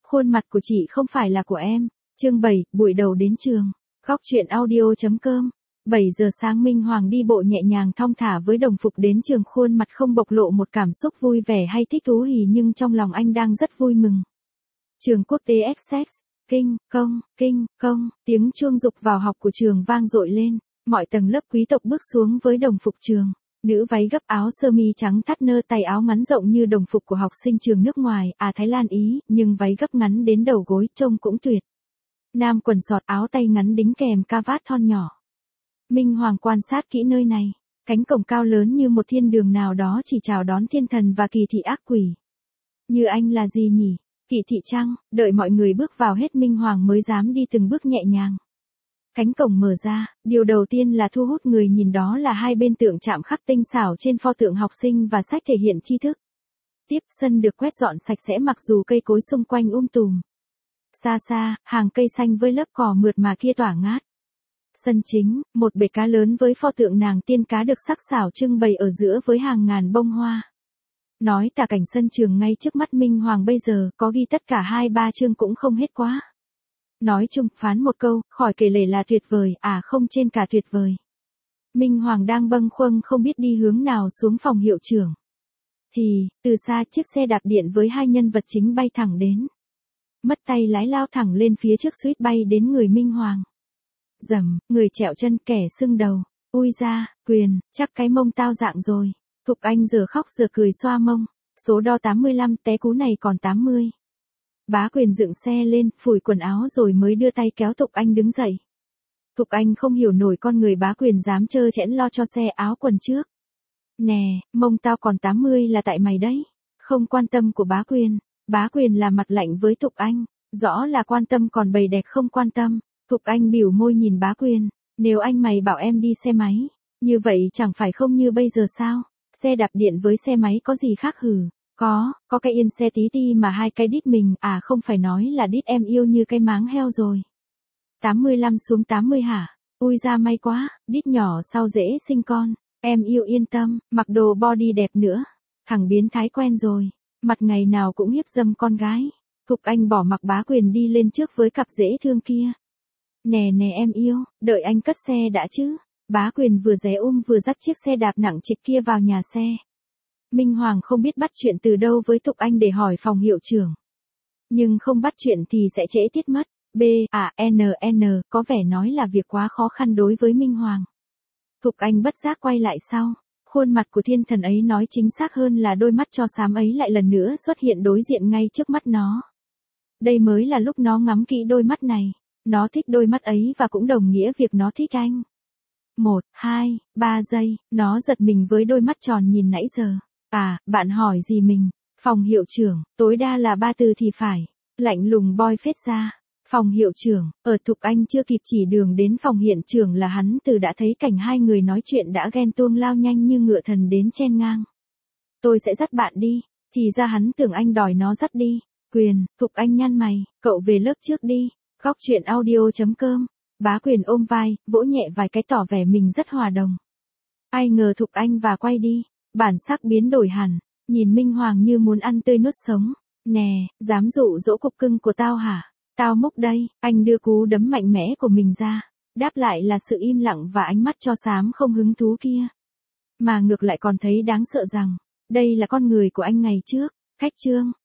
Khuôn mặt của chị không phải là của em. Chương 7, buổi đầu đến trường. Góc truyện audio.com. 7 giờ sáng Minh Hoàng đi bộ nhẹ nhàng thong thả với đồng phục đến trường, khuôn mặt không bộc lộ một cảm xúc vui vẻ hay thích thú gì, nhưng trong lòng anh đang rất vui mừng. Trường quốc tế Essex, kinh công, tiếng chuông dục vào học của trường vang dội lên, mọi tầng lớp quý tộc bước xuống với đồng phục trường. Nữ váy gấp, áo sơ mi trắng thắt nơ, tay áo ngắn rộng như đồng phục của học sinh trường nước ngoài, Thái Lan Ý, nhưng váy gấp ngắn đến đầu gối, trông cũng tuyệt. Nam quần sọt, áo tay ngắn đính kèm ca vát thon nhỏ. Minh Hoàng quan sát kỹ nơi này, cánh cổng cao lớn như một thiên đường nào đó chỉ chào đón thiên thần và kỳ thị ác quỷ. Như anh là gì nhỉ? Kỳ thị chăng? Đợi mọi người bước vào hết Minh Hoàng mới dám đi từng bước nhẹ nhàng. Cánh cổng mở ra, điều đầu tiên là thu hút người nhìn, đó là hai bên tượng chạm khắc tinh xảo trên pho tượng học sinh và sách thể hiện tri thức. Tiếp, sân được quét dọn sạch sẽ mặc dù cây cối xung quanh tùm. Xa xa, hàng cây xanh với lớp cỏ mượt mà kia tỏa ngát. Sân chính, một bể cá lớn với pho tượng nàng tiên cá được sắc sảo trưng bày ở giữa với hàng ngàn bông hoa. Nói tả cảnh sân trường ngay trước mắt Minh Hoàng bây giờ, có ghi tất cả 2-3 chương cũng không hết quá. Nói chung, phán một câu, khỏi kể lể là tuyệt vời, không trên cả tuyệt vời. Minh Hoàng đang bâng khuâng không biết đi hướng nào xuống phòng hiệu trưởng. Thì, từ xa chiếc xe đạp điện với hai nhân vật chính bay thẳng đến. Mất tay lái lao thẳng lên phía trước, suýt bay đến người Minh Hoàng. Dầm, người trẹo chân, kẻ sưng đầu. Ui da, Quyền, chắc cái mông tao dạng rồi. Thục Anh giờ khóc giờ cười xoa mông. Số đo 85, té cú này còn 80. Bá Quyền dựng xe lên, phủi quần áo rồi mới đưa tay kéo Thục Anh đứng dậy. Thục Anh không hiểu nổi con người Bá Quyền dám trơ trẽn lo cho xe áo quần trước. Nè, mông tao còn 80 là tại mày đấy. Không quan tâm của Bá Quyền. Bá Quyền là mặt lạnh với Thục Anh. Rõ là quan tâm còn bầy đẹp không quan tâm. Thục Anh bỉu môi nhìn Bá Quyền. Nếu anh mày bảo em đi xe máy, như vậy chẳng phải không như bây giờ sao? Xe đạp điện với xe máy có gì khác hử? Có cái yên xe tí ti mà hai cái đít mình, không phải nói là đít em yêu như cái máng heo rồi. 85 xuống 80 hả? Ui da may quá, đít nhỏ sau dễ sinh con. Em yêu yên tâm, mặc đồ body đẹp nữa. Thằng biến thái quen rồi, mặt ngày nào cũng hiếp dâm con gái. Thục Anh bỏ mặc Bá Quyền đi lên trước với cặp dễ thương kia. Nè em yêu, đợi anh cất xe đã chứ. Bá Quyền vừa ré vừa dắt chiếc xe đạp nặng trịch kia vào nhà xe. Minh Hoàng không biết bắt chuyện từ đâu với Thục Anh để hỏi phòng hiệu trưởng. Nhưng không bắt chuyện thì sẽ trễ tiết mất. Có vẻ nói là việc quá khó khăn đối với Minh Hoàng. Thục Anh bất giác quay lại sau. Khuôn mặt của thiên thần ấy, nói chính xác hơn là đôi mắt cho xám ấy lại lần nữa xuất hiện đối diện ngay trước mắt nó. Đây mới là lúc nó ngắm kỹ đôi mắt này. Nó thích đôi mắt ấy và cũng đồng nghĩa việc nó thích anh. 1, 2, 3 giây, nó giật mình với đôi mắt tròn nhìn nãy giờ. Bạn hỏi gì mình? Phòng hiệu trưởng, tối đa là 3 từ thì phải. Lạnh lùng boy phết ra. Phòng hiệu trưởng, Thục Anh chưa kịp chỉ đường đến phòng hiện trường là hắn từ đã thấy cảnh hai người nói chuyện đã ghen tuông lao nhanh như ngựa thần đến chen ngang. Tôi sẽ dắt bạn đi, thì ra hắn tưởng anh đòi nó dắt đi. Quyền, Thục Anh nhăn mày, cậu về lớp trước đi. Góc truyện audio.com. Bá Quyền ôm vai, vỗ nhẹ vài cái tỏ vẻ mình rất hòa đồng. Ai ngờ Thục Anh và quay đi, bản sắc biến đổi hẳn, nhìn Minh Hoàng như muốn ăn tươi nuốt sống. Nè, dám dụ dỗ cục cưng của tao hả? Tao múc đây. Anh đưa cú đấm mạnh mẽ của mình ra, đáp lại là sự im lặng và ánh mắt cho xám không hứng thú kia. Mà ngược lại còn thấy đáng sợ rằng, đây là con người của anh ngày trước. Khách trương,